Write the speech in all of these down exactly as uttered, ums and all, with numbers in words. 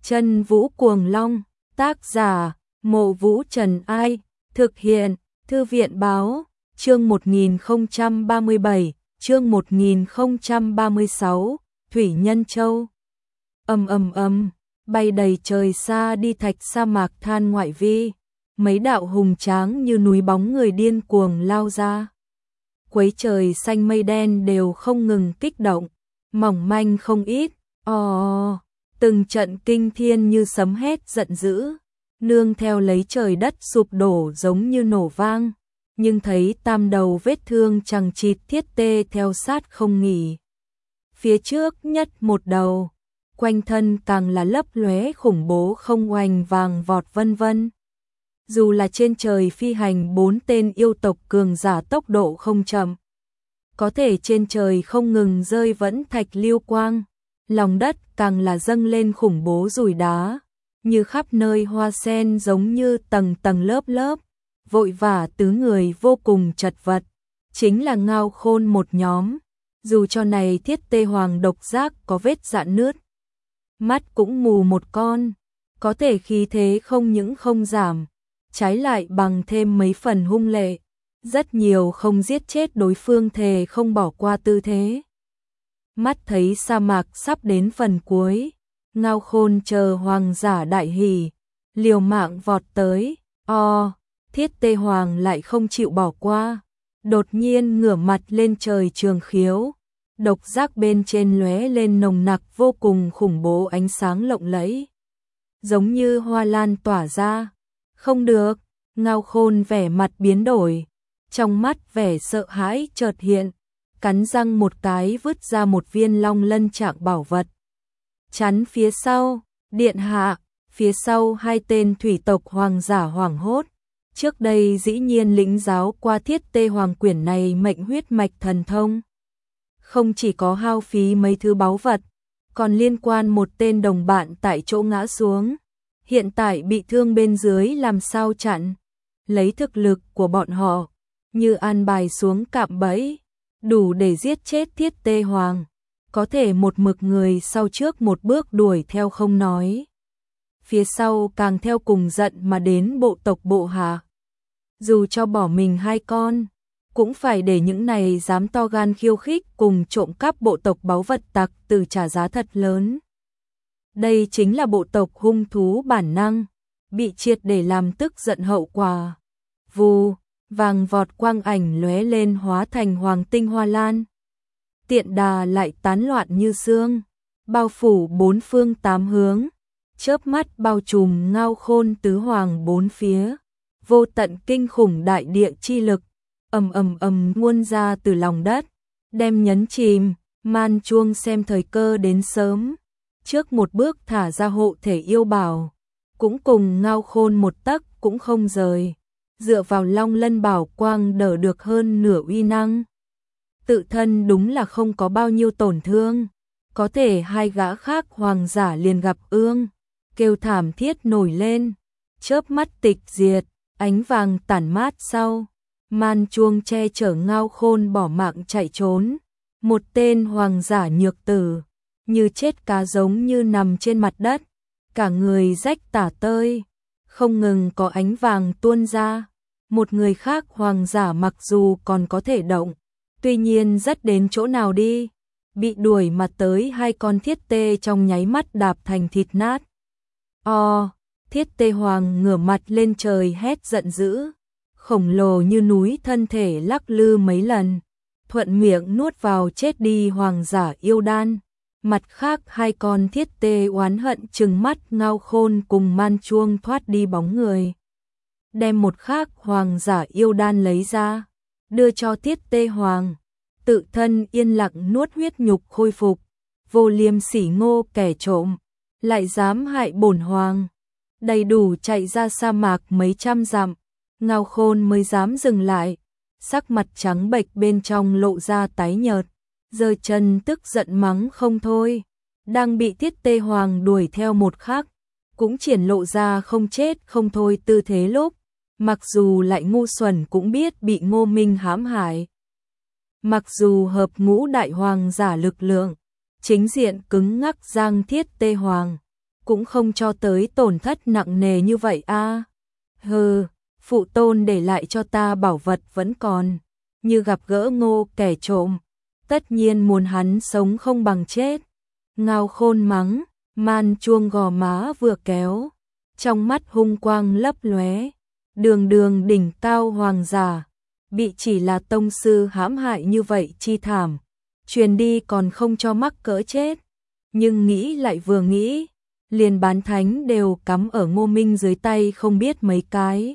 Chân Vũ Cuồng Long, tác giả, Mộ Vũ Trần Ai, thực hiện, Thư viện Báo, chương một nghìn không trăm ba mươi bảy, chương một nghìn không trăm ba mươi sáu, Thủy Nhân Châu. Ầm ầm ầm, bay đầy trời xa đi thạch sa mạc than ngoại vi, mấy đạo hùng tráng như núi bóng người điên cuồng lao ra. Quấy trời xanh mây đen đều không ngừng kích động, mỏng manh không ít, ò, từng trận kinh thiên như sấm hét giận dữ, nương theo lấy trời đất sụp đổ giống như nổ vang, nhưng thấy tam đầu vết thương chằng chịt thiết tê theo sát không nghỉ. Phía trước nhất một đầu, quanh thân càng là lấp lóe khủng bố không oanh vàng vọt vân vân. Dù là trên trời phi hành bốn tên yêu tộc cường giả tốc độ không chậm, có thể trên trời không ngừng rơi vẫn thạch lưu quang, lòng đất càng là dâng lên khủng bố rủi đá, như khắp nơi hoa sen giống như tầng tầng lớp lớp, vội vã tứ người vô cùng chật vật, chính là Ngao Khôn một nhóm, dù cho này thiết tê hoàng độc giác có vết rạn nứt, mắt cũng mù một con, có thể khí thế không những không giảm, trái lại bằng thêm mấy phần hung lệ, rất nhiều không giết chết đối phương thề không bỏ qua tư thế. Mắt thấy sa mạc sắp đến phần cuối, Ngao Khôn chờ hoàng giả đại hỉ, liều mạng vọt tới, o, thiết tê hoàng lại không chịu bỏ qua, đột nhiên ngửa mặt lên trời trường khiếu, độc giác bên trên lóe lên nồng nặc vô cùng khủng bố ánh sáng lộng lẫy, giống như hoa lan tỏa ra. Không được, Ngao Khôn vẻ mặt biến đổi, trong mắt vẻ sợ hãi chợt hiện, cắn răng một cái vứt ra một viên long lân trạng bảo vật. Chắn phía sau, điện hạ, phía sau hai tên thủy tộc hoàng giả hoảng hốt, trước đây dĩ nhiên lĩnh giáo qua thiết tê hoàng quyển này mệnh huyết mạch thần thông. Không chỉ có hao phí mấy thứ báu vật, còn liên quan một tên đồng bạn tại chỗ ngã xuống, hiện tại bị thương bên dưới làm sao chặn, lấy thực lực của bọn họ, như an bài xuống cạm bẫy, đủ để giết chết thiết tê hoàng, có thể một mực người sau trước một bước đuổi theo không nói. Phía sau càng theo cùng giận mà đến bộ tộc bộ hạ. Dù cho bỏ mình hai con, cũng phải để những này dám to gan khiêu khích cùng trộm cắp bộ tộc báu vật tặc từ trả giá thật lớn. Đây chính là bộ tộc hung thú bản năng, bị triệt để làm tức giận hậu quả. Vù, vàng vọt quang ảnh lóe lên hóa thành hoàng tinh hoa lan. Tiện đà lại tán loạn như sương, bao phủ bốn phương tám hướng, chớp mắt bao trùm Ngao Khôn tứ hoàng bốn phía. Vô tận kinh khủng đại địa chi lực, ầm ầm ầm muôn ra từ lòng đất, đem nhấn chìm, Man Chuông xem thời cơ đến sớm, trước một bước thả ra hộ thể yêu bảo, cũng cùng Ngao Khôn một tấc cũng không rời, dựa vào long lân bảo quang đỡ được hơn nửa uy năng. Tự thân đúng là không có bao nhiêu tổn thương, có thể hai gã khác hoàng giả liền gặp ương, kêu thảm thiết nổi lên, chớp mắt tịch diệt, ánh vàng tản mát sau, Man Chuông che chở Ngao Khôn bỏ mạng chạy trốn, một tên hoàng giả nhược tử, như chết cá giống như nằm trên mặt đất, cả người rách tả tơi, không ngừng có ánh vàng tuôn ra. Một người khác hoàng giả mặc dù còn có thể động, tuy nhiên rất đến chỗ nào đi, bị đuổi mà tới hai con thiết tê trong nháy mắt đạp thành thịt nát. O, thiết tê hoàng ngửa mặt lên trời hét giận dữ, khổng lồ như núi thân thể lắc lư mấy lần, thuận miệng nuốt vào chết đi hoàng giả yêu đan. Mặt khác hai con thiết tê oán hận trừng mắt Ngao Khôn cùng Man Chuông thoát đi bóng người. Đem một khác hoàng giả yêu đan lấy ra, đưa cho thiết tê hoàng, tự thân yên lặng nuốt huyết nhục khôi phục, vô liêm sỉ ngô kẻ trộm, lại dám hại bổn hoàng. Đầy đủ chạy ra sa mạc mấy trăm dặm, Ngao Khôn mới dám dừng lại, sắc mặt trắng bệch bên trong lộ ra tái nhợt, giơ chân tức giận mắng không thôi, đang bị thiết tê hoàng đuổi theo một khắc, cũng triển lộ ra không chết không thôi tư thế lúc, mặc dù lại ngu xuẩn cũng biết bị Ngô Minh hãm hại. Mặc dù hợp ngũ đại hoàng giả lực lượng, chính diện cứng ngắc giang thiết tê hoàng, cũng không cho tới tổn thất nặng nề như vậy a. Hừ, phụ tôn để lại cho ta bảo vật vẫn còn, như gặp gỡ Ngô kẻ trộm, tất nhiên muốn hắn sống không bằng chết. Ngao Khôn mắng, Man Chuông gò má vừa kéo, trong mắt hung quang lấp lóe, đường đường đỉnh cao hoàng giả, bị chỉ là tông sư hãm hại như vậy chi thảm, truyền đi còn không cho mắc cỡ chết. Nhưng nghĩ lại vừa nghĩ, liền bán thánh đều cắm ở Ngô Minh dưới tay không biết mấy cái.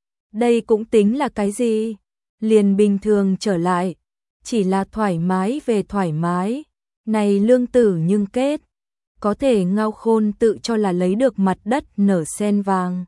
Đây cũng tính là cái gì? Liền bình thường trở lại, chỉ là thoải mái về thoải mái, này lương tử nhưng kết. Có thể Ngao Khôn tự cho là lấy được mặt đất nở sen vàng,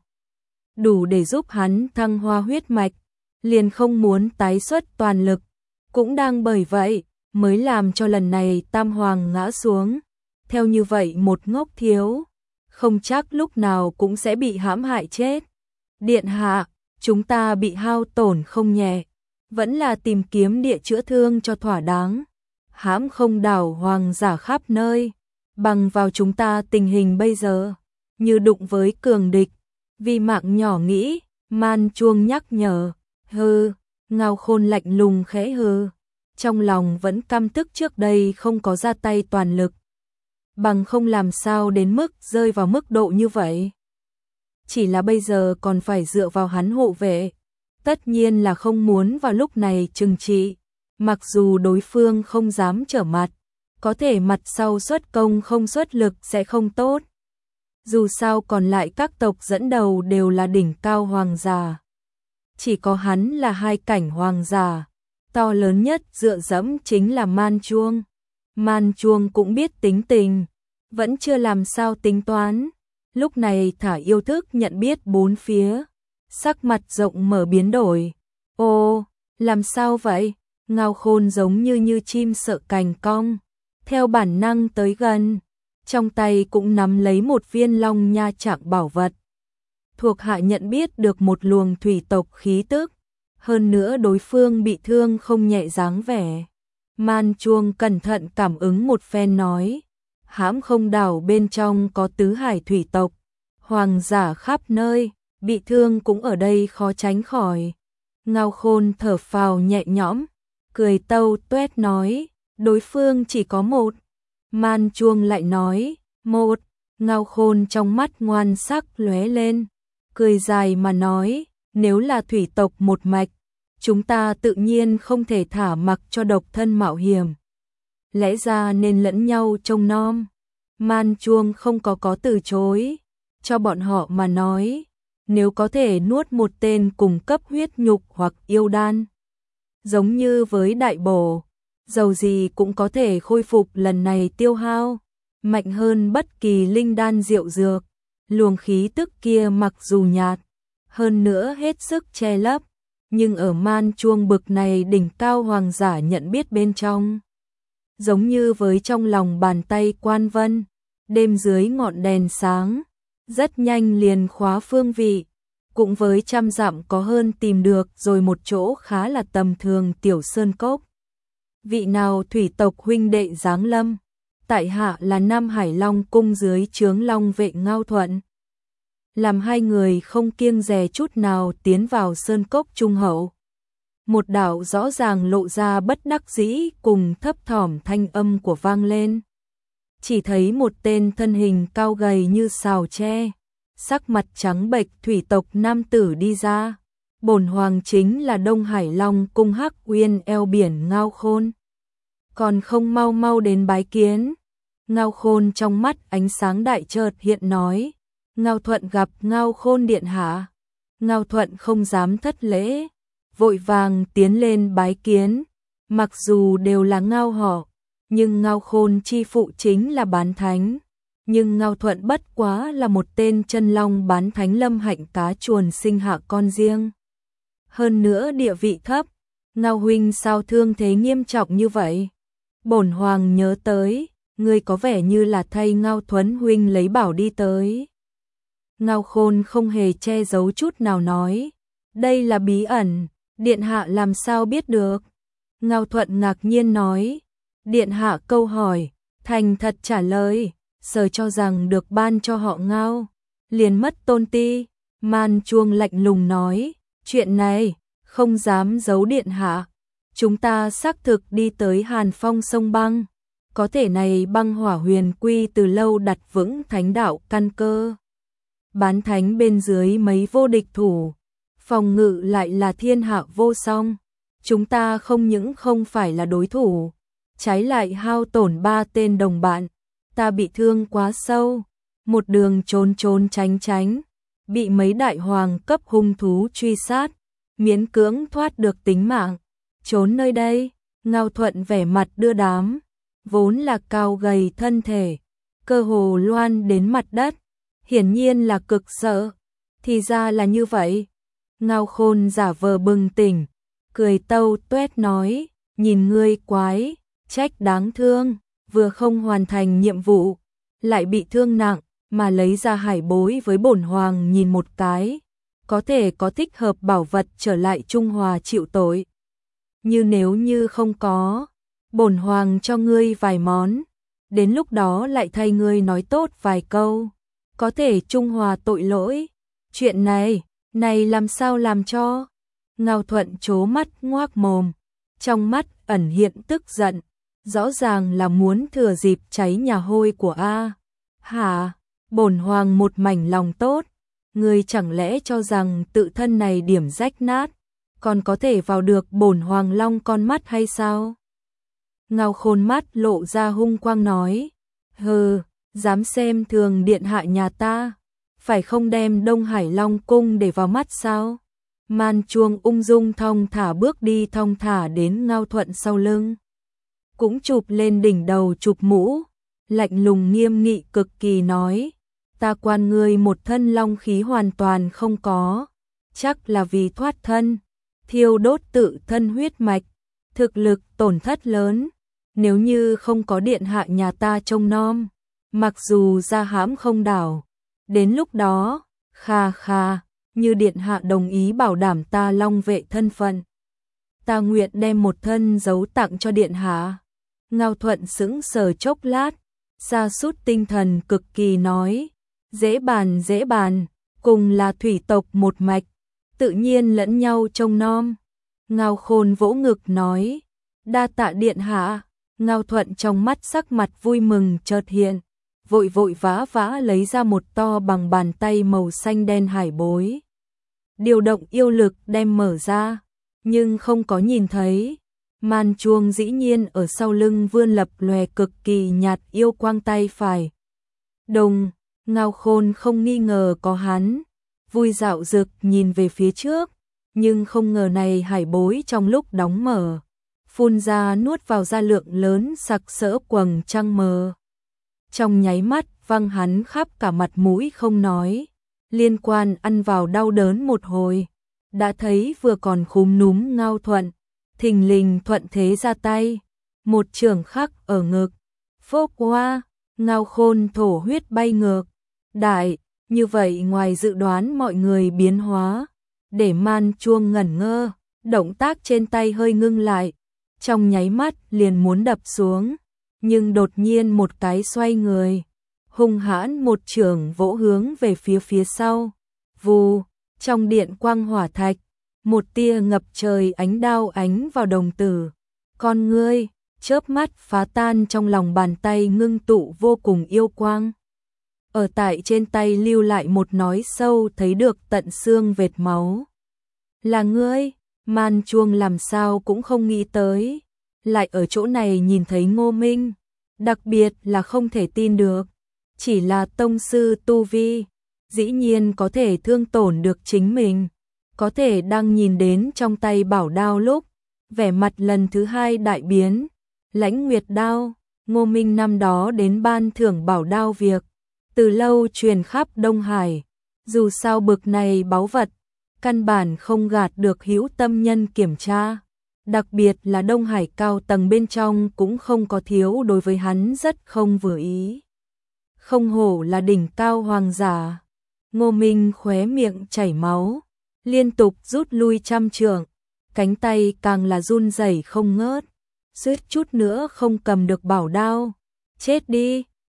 đủ để giúp hắn thăng hoa huyết mạch, liền không muốn tái xuất toàn lực, cũng đang bởi vậy mới làm cho lần này Tam Hoàng ngã xuống. Theo như vậy một ngốc thiếu, không chắc lúc nào cũng sẽ bị hãm hại chết. Điện hạ, chúng ta bị hao tổn không nhẹ, vẫn là tìm kiếm địa chữa thương cho thỏa đáng. Hãm không đảo hoàng giả khắp nơi, bằng vào chúng ta tình hình bây giờ, như đụng với cường địch, vì mạng nhỏ nghĩ. Man Chuông nhắc nhở. Hừ, Ngao Khôn lạnh lùng khẽ hừ, trong lòng vẫn căm tức trước đây không có ra tay toàn lực, bằng không làm sao đến mức rơi vào mức độ như vậy. Chỉ là bây giờ còn phải dựa vào hắn hộ vệ, tất nhiên là không muốn vào lúc này trừng trị, mặc dù đối phương không dám trở mặt, có thể mặt sau xuất công không xuất lực sẽ không tốt. Dù sao còn lại các tộc dẫn đầu đều là đỉnh cao hoàng giả, chỉ có hắn là hai cảnh hoàng giả, to lớn nhất dựa dẫm chính là Man Chuông. Man Chuông cũng biết tính tình, vẫn chưa làm sao tính toán, lúc này thả yêu thức nhận biết bốn phía, sắc mặt rộng mở biến đổi. Ô, làm sao vậy? Ngao Khôn giống như như chim sợ cành cong, theo bản năng tới gần, trong tay cũng nắm lấy một viên long nha trạng bảo vật. Thuộc hạ nhận biết được một luồng thủy tộc khí tức, hơn nữa đối phương bị thương không nhẹ dáng vẻ. Man Chuông cẩn thận cảm ứng một phen nói, hãm không đảo bên trong có tứ hải thủy tộc, hoàng giả khắp nơi, bị thương cũng ở đây khó tránh khỏi. Ngao Khôn thở phào nhẹ nhõm, cười tâu tuét nói, đối phương chỉ có một. Man Chuông lại nói, một. Ngao Khôn trong mắt ngoan sắc lóe lên, cười dài mà nói, nếu là thủy tộc một mạch, chúng ta tự nhiên không thể thả mặc cho độc thân mạo hiểm, lẽ ra nên lẫn nhau trông nom. Man Chuông không có có từ chối, cho bọn họ mà nói, nếu có thể nuốt một tên cùng cấp huyết nhục hoặc yêu đan, giống như với đại bổ, dầu gì cũng có thể khôi phục lần này tiêu hao, mạnh hơn bất kỳ linh đan diệu dược. Luồng khí tức kia mặc dù nhạt, hơn nữa hết sức che lấp, nhưng ở Man Chuông bực này đỉnh cao hoàng giả nhận biết bên trong, giống như với trong lòng bàn tay quan vân, đêm dưới ngọn đèn sáng, rất nhanh liền khóa phương vị, cũng với trăm dặm có hơn tìm được rồi một chỗ khá là tầm thường tiểu sơn cốc. Vị nào thủy tộc huynh đệ giáng lâm? Tại hạ là Nam Hải Long cung dưới trướng Long vệ Ngao Thuận. Làm hai người không kiêng dè chút nào tiến vào sơn cốc trung hậu. Một đạo rõ ràng lộ ra bất đắc dĩ cùng thấp thỏm thanh âm của vang lên. Chỉ thấy một tên thân hình cao gầy như sào tre, sắc mặt trắng bệch thủy tộc nam tử đi ra. Bổn hoàng chính là Đông Hải Long cung Hắc Uyên eo biển Ngao Khôn. Còn không mau mau đến bái kiến. Ngao Khôn trong mắt ánh sáng đại chợt hiện nói, Ngao Thuận gặp Ngao Khôn điện hạ. Ngao Thuận không dám thất lễ, vội vàng tiến lên bái kiến. Mặc dù đều là Ngao họ, nhưng Ngao Khôn chi phụ chính là bán thánh, nhưng Ngao Thuận bất quá là một tên chân long bán thánh lâm hạnh cá chuồn sinh hạ con riêng. Hơn nữa địa vị thấp, Ngao huynh sao thương thế nghiêm trọng như vậy? Bổn hoàng nhớ tới, ngươi có vẻ như là thay Ngao Thuấn huynh lấy bảo đi tới. Ngao Khôn không hề che giấu chút nào nói, đây là bí ẩn, điện hạ làm sao biết được? Ngao Thuận ngạc nhiên nói, điện hạ câu hỏi, thành thật trả lời, sờ cho rằng được ban cho họ Ngao, liền mất tôn ti. Man Chuông lạnh lùng nói, chuyện này, không dám giấu điện hạ. Chúng ta xác thực đi tới Hàn Phong sông băng. Có thể này băng hỏa huyền quy từ lâu đặt vững thánh đạo căn cơ. Bán thánh bên dưới mấy vô địch thủ. Phòng ngự lại là thiên hạ vô song. Chúng ta không những không phải là đối thủ, trái lại hao tổn ba tên đồng bạn. Ta bị thương quá sâu, một đường trốn trốn tránh tránh, bị mấy đại hoàng cấp hung thú truy sát, miễn cưỡng thoát được tính mạng. Trốn nơi đây, Ngao Thuận vẻ mặt đưa đám, vốn là cao gầy thân thể, cơ hồ loan đến mặt đất, hiển nhiên là cực sợ. Thì ra là như vậy. Ngao Khôn giả vờ bừng tỉnh, cười tâu tuét nói, nhìn ngươi quái, trách đáng thương, vừa không hoàn thành nhiệm vụ, lại bị thương nặng, mà lấy ra hải bối với bổn hoàng nhìn một cái, có thể có thích hợp bảo vật trở lại Trung Hòa chịu tội. Như nếu như không có, bổn hoàng cho ngươi vài món, đến lúc đó lại thay ngươi nói tốt vài câu, có thể trung hòa tội lỗi. Chuyện này, này làm sao làm cho? Ngao Thuận trố mắt ngoác mồm, trong mắt ẩn hiện tức giận, rõ ràng là muốn thừa dịp cháy nhà hôi của A. Hả? Bổn hoàng một mảnh lòng tốt, ngươi chẳng lẽ cho rằng tự thân này điểm rách nát, còn có thể vào được bổn hoàng long con mắt hay sao? Ngao Khôn mắt lộ ra hung quang nói, hừ, dám xem thường điện hạ nhà ta, phải không đem Đông Hải Long cung để vào mắt sao? Man Chuông ung dung thong thả bước đi thong thả đến Ngao Thuận sau lưng, cũng chụp lên đỉnh đầu chụp mũ, lạnh lùng nghiêm nghị cực kỳ nói, ta quan ngươi một thân long khí hoàn toàn không có, chắc là vì thoát thân, thiêu đốt tự thân huyết mạch, thực lực tổn thất lớn, nếu như không có điện hạ nhà ta trông nom, mặc dù ra hãm không đảo, đến lúc đó, kha kha, như điện hạ đồng ý bảo đảm ta long vệ thân phận, ta nguyện đem một thân giấu tặng cho điện hạ. Ngao Thuận sững sờ chốc lát, sa sút tinh thần cực kỳ nói, dễ bàn dễ bàn, cùng là thủy tộc một mạch, tự nhiên lẫn nhau trông nom. Ngao Khôn vỗ ngực nói, đa tạ điện hạ. Ngao Thuận trong mắt sắc mặt vui mừng chợt hiện, vội vội vã vã lấy ra một to bằng bàn tay màu xanh đen hải bối. Điều động yêu lực đem mở ra, nhưng không có nhìn thấy. Man Chuông dĩ nhiên ở sau lưng vươn lập lòe cực kỳ nhạt yêu quang tay phải. Đồng, Ngao Khôn không nghi ngờ có hắn, vui dạo dực nhìn về phía trước, nhưng không ngờ này hải bối trong lúc đóng mở, phun ra nuốt vào ra lượng lớn sặc sỡ quầng trăng mờ. Trong nháy mắt văng hắn khắp cả mặt mũi không nói, liên quan ăn vào đau đớn một hồi, đã thấy vừa còn khúm núm Ngao Thuận, thình lình thuận thế ra tay, một chưởng khắc ở ngực, phốc qua, Ngao Khôn thổ huyết bay ngược, đại, như vậy ngoài dự đoán mọi người biến hóa, để Man Chuông ngẩn ngơ, động tác trên tay hơi ngưng lại, trong nháy mắt liền muốn đập xuống, nhưng đột nhiên một cái xoay người, hung hãn một chưởng vỗ hướng về phía phía sau, vù, trong điện quang hỏa thạch, một tia ngập trời ánh đao ánh vào đồng tử, con ngươi, chớp mắt phá tan trong lòng bàn tay ngưng tụ vô cùng yêu quang. Ở tại trên tay lưu lại một nói sâu thấy được tận xương vệt máu. Là ngươi, Man Chuông làm sao cũng không nghĩ tới, lại ở chỗ này nhìn thấy Ngô Minh, đặc biệt là không thể tin được, chỉ là tông sư tu vi, dĩ nhiên có thể thương tổn được chính mình, có thể đang nhìn đến trong tay bảo đao lúc, vẻ mặt lần thứ hai đại biến, Lãnh Nguyệt đao, Ngô Minh năm đó đến ban thưởng bảo đao việc, từ lâu truyền khắp Đông Hải, dù sao bực này báu vật, căn bản không gạt được hữu tâm nhân kiểm tra, đặc biệt là Đông Hải cao tầng bên trong cũng không có thiếu đối với hắn rất không vừa ý. Không hổ là đỉnh cao hoàng giả, Ngô Minh khóe miệng chảy máu, liên tục rút lui trăm trượng, cánh tay càng là run rẩy không ngớt, suýt chút nữa không cầm được bảo đao. Chết đi,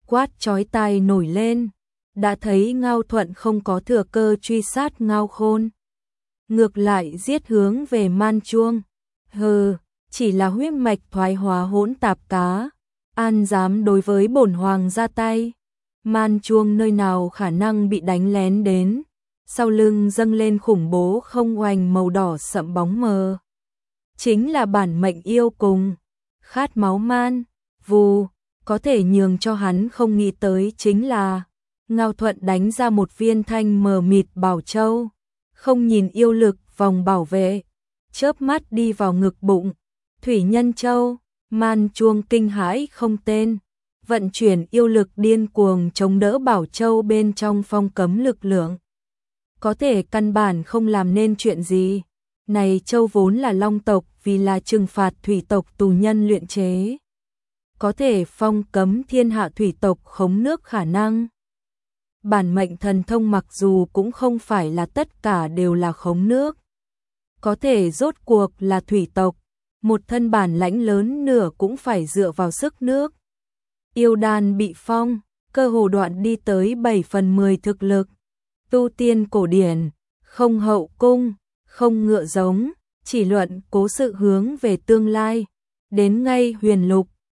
quát chói tai nổi lên, đã thấy Ngao Thuận không có thừa cơ truy sát Ngao Khôn, ngược lại giết hướng về Man Chuông. Hừ, chỉ là huyết mạch thoái hóa hỗn tạp cá, an dám đối với bổn hoàng ra tay. Man Chuông nơi nào khả năng bị đánh lén đến, sau lưng dâng lên khủng bố không oanh màu đỏ sậm bóng mờ. Chính là bản mệnh yêu cùng, khát máu man, vù, có thể nhường cho hắn không nghĩ tới chính là Ngao Thuận đánh ra một viên thanh mờ mịt bảo châu, không nhìn yêu lực vòng bảo vệ, chớp mắt đi vào ngực bụng, Thủy Nhân Châu. Man Chuông kinh hãi không tên, vận chuyển yêu lực điên cuồng chống đỡ bảo châu bên trong phong cấm lực lượng. Có thể căn bản không làm nên chuyện gì. Này châu vốn là long tộc vì là trừng phạt thủy tộc tù nhân luyện chế. Có thể phong cấm thiên hạ thủy tộc khống nước khả năng. Bản mệnh thần thông mặc dù cũng không phải là tất cả đều là khống nước. Có thể rốt cuộc là thủy tộc, một thân bản lãnh lớn nửa cũng phải dựa vào sức nước. Yêu đan bị phong, cơ hồ đoạn đi tới bảy phần mười thực lực. Tu tiên cổ điển, không hậu cung, không ngựa giống, chỉ luận cố sự hướng về tương lai. Đến ngay huyền lục,